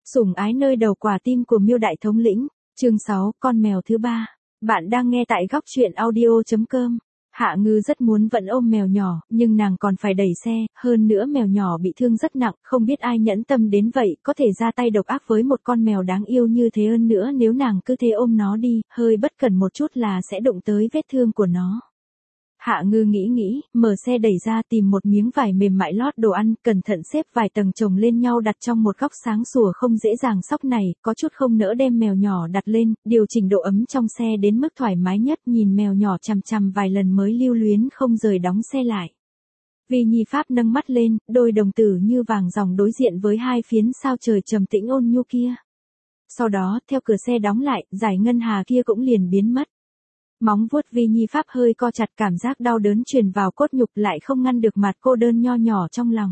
Sủng ái nơi đầu quả tim của Miêu Đại Thống lĩnh, chương 6, con mèo thứ 3. Bạn đang nghe tại góc truyện audio.com. Hạ Ngư rất muốn vẫn ôm mèo nhỏ, nhưng nàng còn phải đẩy xe, hơn nữa mèo nhỏ bị thương rất nặng, không biết ai nhẫn tâm đến vậy, có thể ra tay độc ác với một con mèo đáng yêu như thế. Hơn nữa nếu nàng cứ thế ôm nó đi, hơi bất cẩn một chút là sẽ đụng tới vết thương của nó. Hạ Ngư nghĩ, mở xe đẩy ra tìm một miếng vải mềm mại lót đồ ăn, cẩn thận xếp vài tầng chồng lên nhau đặt trong một góc sáng sủa không dễ dàng sóc này, có chút không nỡ đem mèo nhỏ đặt lên, điều chỉnh độ ấm trong xe đến mức thoải mái nhất, nhìn mèo nhỏ chằm chằm vài lần mới lưu luyến không rời đóng xe lại. Vi Nhi Pháp nâng mắt lên, đôi đồng tử như vàng ròng đối diện với hai phiến sao trời trầm tĩnh ôn nhu kia. Sau đó, theo cửa xe đóng lại, dải ngân hà kia cũng liền biến mất. Móng vuốt Vi Nhi Pháp hơi co chặt, cảm giác đau đớn truyền vào cốt nhục lại không ngăn được mặt cô đơn nho nhỏ trong lòng.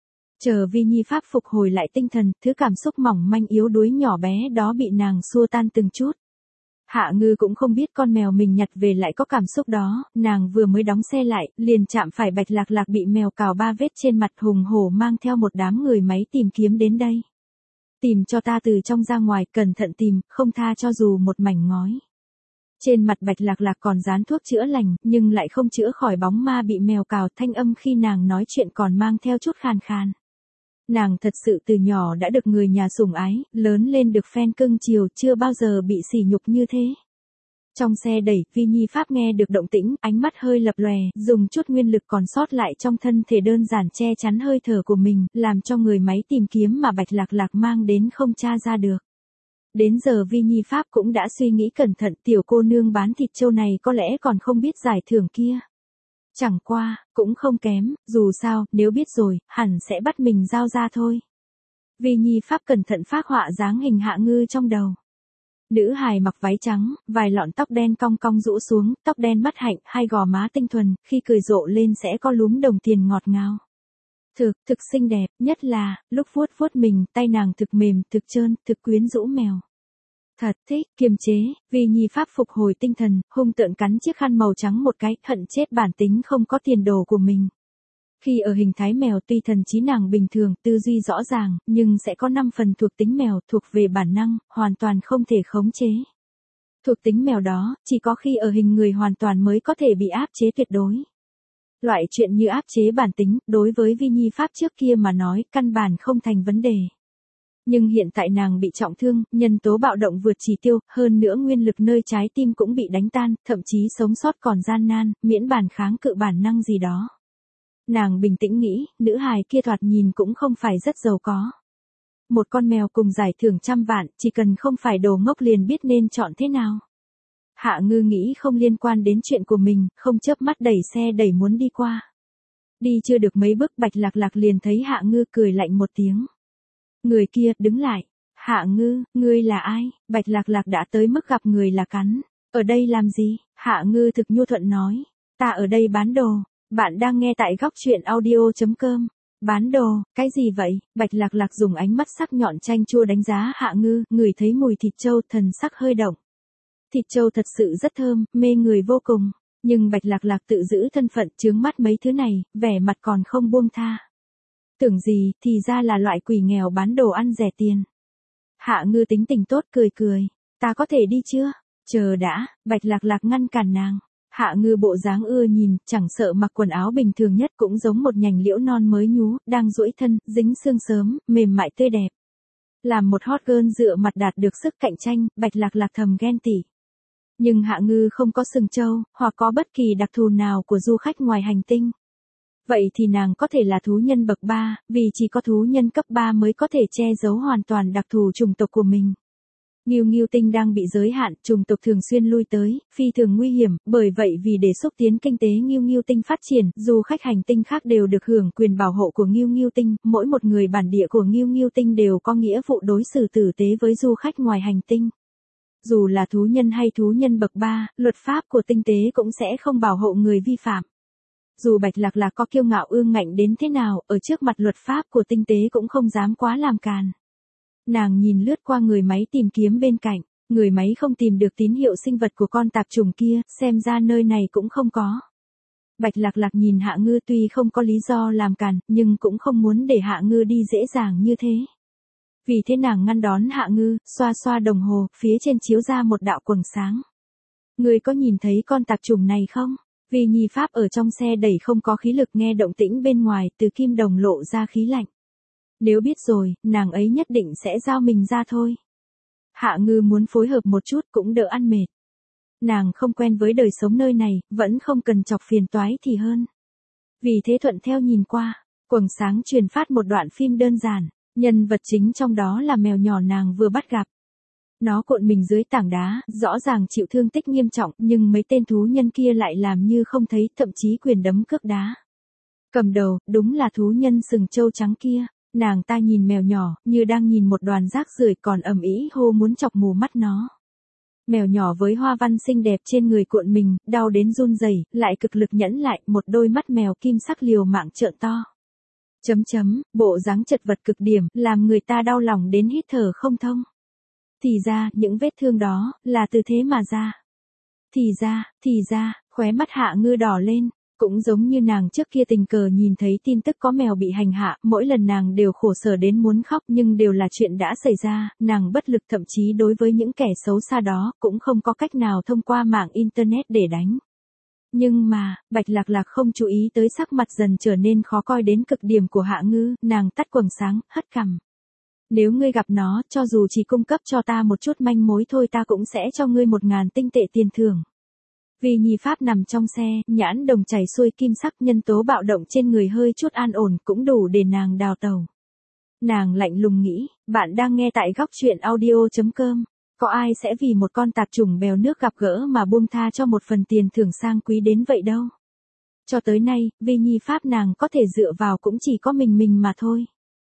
Chờ Vi Nhi Pháp phục hồi lại tinh thần, thứ cảm xúc mỏng manh yếu đuối nhỏ bé đó bị nàng xua tan từng chút. Hạ Ngư cũng không biết con mèo mình nhặt về lại có cảm xúc đó, nàng vừa mới đóng xe lại, liền chạm phải Bạch Lạc Lạc bị mèo cào 3 vết trên mặt, hùng hổ mang theo một đám người máy tìm kiếm đến đây. Tìm cho ta, từ trong ra ngoài, cẩn thận tìm, không tha cho dù một mảnh ngói. Trên mặt Bạch Lạc Lạc còn dán thuốc chữa lành, nhưng lại không chữa khỏi bóng ma bị mèo cào, thanh âm khi nàng nói chuyện còn mang theo chút khàn khàn. Nàng thật sự từ nhỏ đã được người nhà sủng ái, lớn lên được phen cưng chiều, chưa bao giờ bị sỉ nhục như thế. Trong xe đẩy, Vi Nhi Pháp nghe được động tĩnh, ánh mắt hơi lập lòe, dùng chút nguyên lực còn sót lại trong thân thể đơn giản che chắn hơi thở của mình, làm cho người máy tìm kiếm mà Bạch Lạc Lạc mang đến không tra ra được. Đến giờ Vi Nhi Pháp cũng đã suy nghĩ cẩn thận, tiểu cô nương bán thịt trâu này có lẽ còn không biết giải thưởng kia. Chẳng qua, cũng không kém, dù sao, nếu biết rồi, hẳn sẽ bắt mình giao ra thôi. Vi Nhi Pháp cẩn thận phác họa dáng hình Hạ Ngư trong đầu. Nữ hài mặc váy trắng, vài lọn tóc đen cong cong rũ xuống, tóc đen mắt hạnh, hai gò má tinh thuần, khi cười rộ lên sẽ có lúm đồng tiền ngọt ngào. Thực xinh đẹp, nhất là, lúc vuốt vuốt mình, tay nàng thực mềm, thực trơn, thực quyến rũ mèo. Thật thích, kiềm chế, Vi Nhi Pháp phục hồi tinh thần, hung tợn cắn chiếc khăn màu trắng một cái, hận chết bản tính không có tiền đồ của mình. Khi ở hình thái mèo tuy thần trí nàng bình thường, tư duy rõ ràng, nhưng sẽ có 5 phần thuộc tính mèo, thuộc về bản năng, hoàn toàn không thể khống chế. Thuộc tính mèo đó, chỉ có khi ở hình người hoàn toàn mới có thể bị áp chế tuyệt đối. Loại chuyện như áp chế bản tính, đối với Vi Nhi Pháp trước kia mà nói, căn bản không thành vấn đề. Nhưng hiện tại nàng bị trọng thương, nhân tố bạo động vượt chỉ tiêu, hơn nữa nguyên lực nơi trái tim cũng bị đánh tan, thậm chí sống sót còn gian nan, miễn bàn kháng cự bản năng gì đó. Nàng bình tĩnh nghĩ, nữ hài kia thoạt nhìn cũng không phải rất giàu có. Một con mèo cùng giải thưởng 100 vạn, chỉ cần không phải đồ ngốc liền biết nên chọn thế nào. Hạ Ngư nghĩ không liên quan đến chuyện của mình, không chớp mắt đẩy xe đẩy muốn đi qua. Đi chưa được mấy bước, Bạch Lạc Lạc liền thấy Hạ Ngư cười lạnh một tiếng. Người kia, đứng lại. Hạ Ngư, ngươi là ai? Bạch Lạc Lạc đã tới mức gặp người là cắn. Ở đây làm gì? Hạ Ngư thực nhu thuận nói. Ta ở đây bán đồ. Bạn đang nghe tại góc truyện audio.com. Bán đồ, cái gì vậy? Bạch Lạc Lạc dùng ánh mắt sắc nhọn chanh chua đánh giá Hạ Ngư, ngửi thấy mùi thịt trâu, thần sắc hơi động. Thịt trâu thật sự rất thơm, mê người vô cùng. Nhưng Bạch Lạc Lạc tự giữ thân phận, chướng mắt mấy thứ này, vẻ mặt còn không buông tha. Tưởng gì, thì ra là loại quỷ nghèo bán đồ ăn rẻ tiền. Hạ Ngư tính tình tốt cười. Ta có thể đi chưa? Chờ đã, Bạch Lạc Lạc ngăn cản nàng. Hạ Ngư bộ dáng ưa nhìn, chẳng sợ mặc quần áo bình thường nhất cũng giống một nhành liễu non mới nhú, đang duỗi thân, dính xương sớm, mềm mại tươi đẹp. Làm một hot girl dựa mặt đạt được sức cạnh tranh, Bạch Lạc Lạc thầm ghen tị. Nhưng Hạ Ngư không có sừng trâu, hoặc có bất kỳ đặc thù nào của du khách ngoài hành tinh. Vậy thì nàng có thể là thú nhân bậc 3, vì chỉ có thú nhân cấp 3 mới có thể che giấu hoàn toàn đặc thù chủng tộc của mình. Ngưu Tinh đang bị giới hạn, chủng tộc thường xuyên lui tới, phi thường nguy hiểm, bởi vậy vì để xúc tiến kinh tế Ngưu Tinh phát triển, du khách hành tinh khác đều được hưởng quyền bảo hộ của Ngưu Tinh, mỗi một người bản địa của Ngưu Tinh đều có nghĩa vụ đối xử tử tế với du khách ngoài hành tinh. Dù là thú nhân hay thú nhân bậc 3, luật pháp của tinh tế cũng sẽ không bảo hộ người vi phạm. Dù Bạch Lạc Lạc có kiêu ngạo ương ngạnh đến thế nào, ở trước mặt luật pháp của tinh tế cũng không dám quá làm càn. Nàng nhìn lướt qua người máy tìm kiếm bên cạnh, người máy không tìm được tín hiệu sinh vật của con tạp trùng kia, xem ra nơi này cũng không có. Bạch Lạc Lạc nhìn Hạ Ngư tuy không có lý do làm càn, nhưng cũng không muốn để Hạ Ngư đi dễ dàng như thế. Vì thế nàng ngăn đón Hạ Ngư, xoa xoa đồng hồ, phía trên chiếu ra một đạo quầng sáng. Ngươi có nhìn thấy con tạp chủng này không? Vì Nhi Pháp ở trong xe đẩy không có khí lực nghe động tĩnh bên ngoài, từ kim đồng lộ ra khí lạnh. Nếu biết rồi, nàng ấy nhất định sẽ giao mình ra thôi. Hạ Ngư muốn phối hợp một chút cũng đỡ ăn mệt. Nàng không quen với đời sống nơi này, vẫn không cần chọc phiền toái thì hơn. Vì thế thuận theo nhìn qua, quầng sáng truyền phát một đoạn phim đơn giản, nhân vật chính trong đó là mèo nhỏ nàng vừa bắt gặp. Nó cuộn mình dưới tảng đá, rõ ràng chịu thương tích nghiêm trọng, nhưng mấy tên thú nhân kia lại làm như không thấy, thậm chí quyền đấm cước đá. Cầm đầu, đúng là thú nhân sừng trâu trắng kia. Nàng ta nhìn mèo nhỏ, như đang nhìn một đoàn rác rưởi, còn ầm ĩ hô muốn chọc mù mắt nó. Mèo nhỏ với hoa văn xinh đẹp trên người cuộn mình, đau đến run rẩy, lại cực lực nhẫn lại, một đôi mắt mèo kim sắc liều mạng trợn to. Bộ dáng chật vật cực điểm, làm người ta đau lòng đến hít thở không thông. Thì ra, những vết thương đó, là từ thế mà ra. Thì ra, khóe mắt Hạ Ngư đỏ lên. Cũng giống như nàng trước kia tình cờ nhìn thấy tin tức có mèo bị hành hạ, mỗi lần nàng đều khổ sở đến muốn khóc, nhưng đều là chuyện đã xảy ra, nàng bất lực, thậm chí đối với những kẻ xấu xa đó, cũng không có cách nào thông qua mạng Internet để đánh. Nhưng mà, Bạch Lạc Lạc không chú ý tới sắc mặt dần trở nên khó coi đến cực điểm của Hạ Ngư, nàng tắt quầng sáng, hất cằm. Nếu ngươi gặp nó, cho dù chỉ cung cấp cho ta một chút manh mối thôi, ta cũng sẽ cho ngươi 1.000 tinh tệ tiền thưởng. Vì Nhi Pháp nằm trong xe, nhãn đồng chảy xuôi kim sắc, nhân tố bạo động trên người hơi chút an ổn cũng đủ để nàng đào tẩu. Nàng lạnh lùng nghĩ, bạn đang nghe tại góc truyện audio.com. Có ai sẽ vì một con tạp chủng bèo nước gặp gỡ mà buông tha cho một phần tiền thưởng sang quý đến vậy đâu. Cho tới nay, vì Nhi Pháp nàng có thể dựa vào cũng chỉ có mình mà thôi.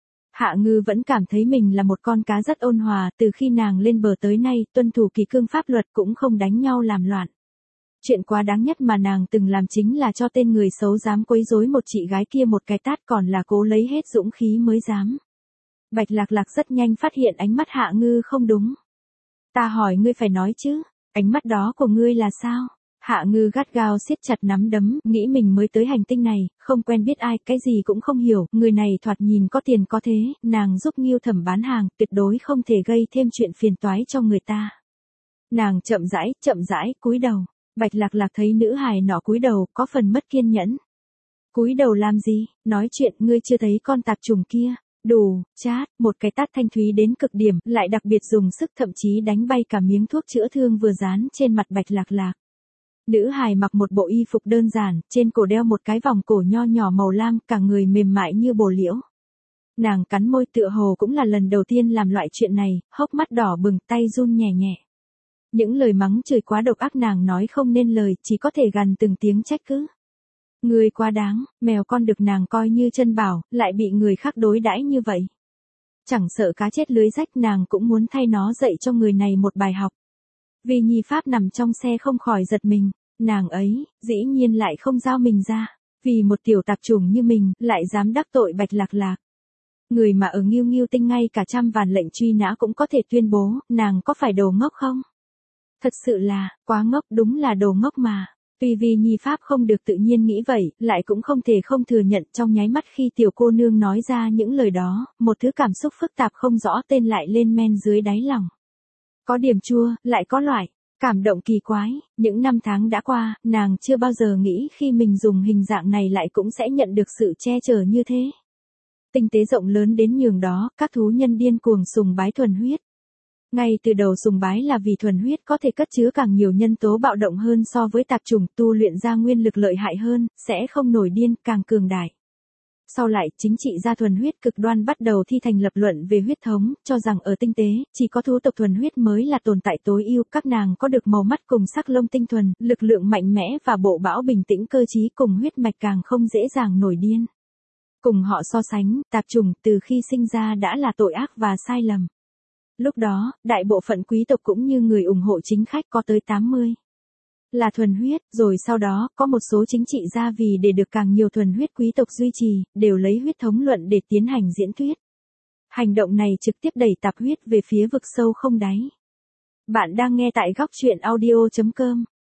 Hạ Ngư vẫn cảm thấy mình là một con cá rất ôn hòa, từ khi nàng lên bờ tới nay, tuân thủ kỷ cương pháp luật cũng không đánh nhau làm loạn. Chuyện quá đáng nhất mà nàng từng làm chính là cho tên người xấu dám quấy rối một chị gái kia một cái tát, còn là cố lấy hết dũng khí mới dám. Bạch Lạc Lạc rất nhanh phát hiện ánh mắt Hạ Ngư không đúng. Ta hỏi ngươi phải nói chứ, ánh mắt đó của ngươi là sao? Hạ Ngư gắt gao siết chặt nắm đấm, nghĩ mình mới tới hành tinh này, không quen biết ai, cái gì cũng không hiểu, người này thoạt nhìn có tiền có thế, nàng giúp Ngưu Thẩm bán hàng, tuyệt đối không thể gây thêm chuyện phiền toái cho người ta. Nàng chậm rãi cúi đầu. Bạch Lạc Lạc thấy nữ hài nọ cúi đầu, có phần mất kiên nhẫn. Cúi đầu làm gì, nói chuyện, ngươi chưa thấy con tạp trùng kia. Đủ, chát, một cái tát thanh thúy đến cực điểm, lại đặc biệt dùng sức, thậm chí đánh bay cả miếng thuốc chữa thương vừa dán trên mặt Bạch Lạc Lạc. Nữ hài mặc một bộ y phục đơn giản, trên cổ đeo một cái vòng cổ nho nhỏ màu lam, cả người mềm mại như bồ liễu. Nàng cắn môi, tựa hồ cũng là lần đầu tiên làm loại chuyện này, hốc mắt đỏ bừng, tay run nhẹ nhẹ. Những lời mắng chửi quá độc ác nàng nói không nên lời, chỉ có thể gằn từng tiếng trách cứ. Người quá đáng, mèo con được nàng coi như chân bảo, lại bị người khác đối đãi như vậy. Chẳng sợ cá chết lưới rách, nàng cũng muốn thay nó dạy cho người này một bài học. Vì Nhi Pháp nằm trong xe không khỏi giật mình, nàng ấy, dĩ nhiên lại không giao mình ra, vì một tiểu tạp chủng như mình, lại dám đắc tội Bạch Lạc Lạc. Người mà ở Nghiêu Nghiêu Tinh ngay cả trăm vạn lệnh truy nã cũng có thể tuyên bố, nàng có phải đồ ngốc không? Thật sự là, quá ngốc, đúng là đồ ngốc mà. Tuy vì Nhi Pháp không được tự nhiên nghĩ vậy, lại cũng không thể không thừa nhận trong nháy mắt khi tiểu cô nương nói ra những lời đó, một thứ cảm xúc phức tạp không rõ tên lại lên men dưới đáy lòng. Có điểm chua, lại có loại cảm động kỳ quái, những năm tháng đã qua, nàng chưa bao giờ nghĩ khi mình dùng hình dạng này lại cũng sẽ nhận được sự che chở như thế. Tinh tế rộng lớn đến nhường đó, các thú nhân điên cuồng sùng bái thuần huyết. Ngay từ đầu sùng bái là vì thuần huyết có thể cất chứa càng nhiều nhân tố bạo động hơn so với tạp chủng, tu luyện ra nguyên lực lợi hại hơn, sẽ không nổi điên, càng cường đại. Sau lại, chính trị gia thuần huyết cực đoan bắt đầu thi thành lập luận về huyết thống, cho rằng ở tinh tế, chỉ có thú tộc thuần huyết mới là tồn tại tối ưu, các nàng có được màu mắt cùng sắc lông tinh thuần, lực lượng mạnh mẽ và bộ bão bình tĩnh, cơ trí cùng huyết mạch càng không dễ dàng nổi điên. Cùng họ so sánh, tạp chủng từ khi sinh ra đã là tội ác và sai lầm. Lúc đó, đại bộ phận quý tộc cũng như người ủng hộ chính khách có tới 80. Là thuần huyết, rồi sau đó, có một số chính trị gia vì để được càng nhiều thuần huyết quý tộc duy trì, đều lấy huyết thống luận để tiến hành diễn thuyết. Hành động này trực tiếp đẩy tạp huyết về phía vực sâu không đáy. Bạn đang nghe tại góc truyện audio.com.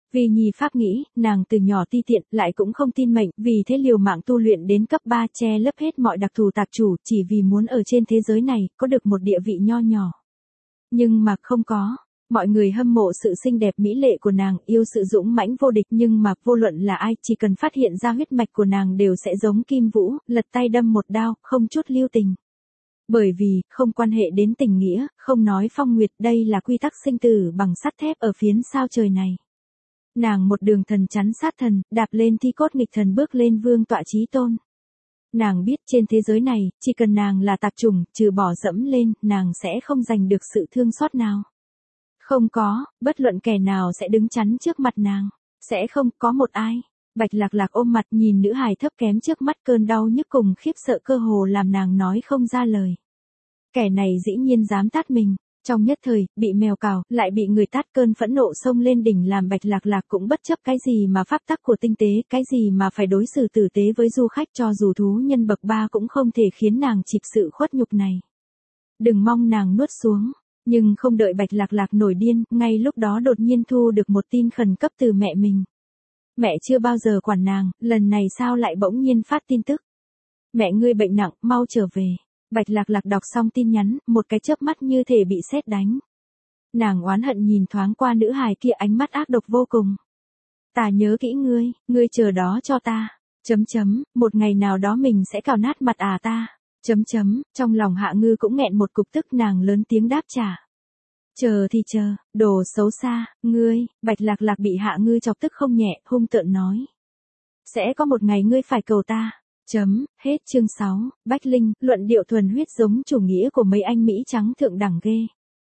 Vì Nhi Pháp nghĩ, nàng từ nhỏ ti tiện, lại cũng không tin mệnh, vì thế liều mạng tu luyện đến cấp 3 che lấp hết mọi đặc thù tạp chủ, chỉ vì muốn ở trên thế giới này, có được một địa vị nho nhỏ. Nhưng mà không có. Mọi người hâm mộ sự xinh đẹp mỹ lệ của nàng, yêu sự dũng mãnh vô địch, nhưng mà vô luận là ai, chỉ cần phát hiện ra huyết mạch của nàng đều sẽ giống Kim Vũ, lật tay đâm một đao, không chút lưu tình. Bởi vì, không quan hệ đến tình nghĩa, không nói phong nguyệt, đây là quy tắc sinh tử bằng sắt thép ở phiến sao trời này. Nàng một đường thần chắn sát thần, đạp lên thi cốt nghịch thần bước lên vương tọa chí tôn. Nàng biết trên thế giới này, chỉ cần nàng là tạp chủng, trừ bỏ dẫm lên, nàng sẽ không giành được sự thương xót nào. Không có, bất luận kẻ nào sẽ đứng chắn trước mặt nàng. Sẽ không có một ai. Bạch Lạc Lạc ôm mặt nhìn nữ hài thấp kém trước mắt, cơn đau nhức cùng khiếp sợ cơ hồ làm nàng nói không ra lời. Kẻ này dĩ nhiên dám tát mình. Trong nhất thời, bị mèo cào, lại bị người tát, cơn phẫn nộ xông lên đỉnh làm Bạch Lạc Lạc cũng bất chấp cái gì mà pháp tắc của tinh tế, cái gì mà phải đối xử tử tế với du khách, cho dù thú nhân bậc 3 cũng không thể khiến nàng chịu sự khuất nhục này. Đừng mong nàng nuốt xuống. Nhưng không đợi Bạch Lạc Lạc nổi điên, ngay lúc đó đột nhiên thu được một tin khẩn cấp từ mẹ mình. Mẹ chưa bao giờ quản nàng, lần này sao lại bỗng nhiên phát tin tức. Mẹ ngươi bệnh nặng, mau trở về. Bạch Lạc Lạc đọc xong tin nhắn, một cái chớp mắt như thể bị sét đánh. Nàng oán hận nhìn thoáng qua nữ hài kia, ánh mắt ác độc vô cùng. Ta nhớ kỹ ngươi chờ đó cho ta. Một ngày nào đó mình sẽ cào nát mặt ta. Trong lòng Hạ Ngư cũng nghẹn một cục tức, nàng lớn tiếng đáp trả. Chờ thì chờ, đồ xấu xa, ngươi. Bạch Lạc Lạc bị Hạ Ngư chọc tức không nhẹ, hung tợn nói. Sẽ có một ngày ngươi phải cầu ta. Hết chương 6, Bách Linh, luận điệu thuần huyết giống chủ nghĩa của mấy anh Mỹ trắng thượng đẳng ghê.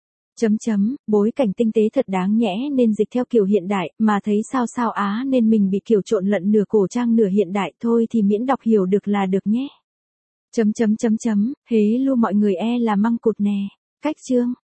Bối cảnh tinh tế thật đáng nhẽ nên dịch theo kiểu hiện đại, mà thấy sao á nên mình bị kiểu trộn lẫn nửa cổ trang nửa hiện đại, thôi thì miễn đọc hiểu được là được nhé. Hế lu mọi người là măng cụt nè. Cách chương.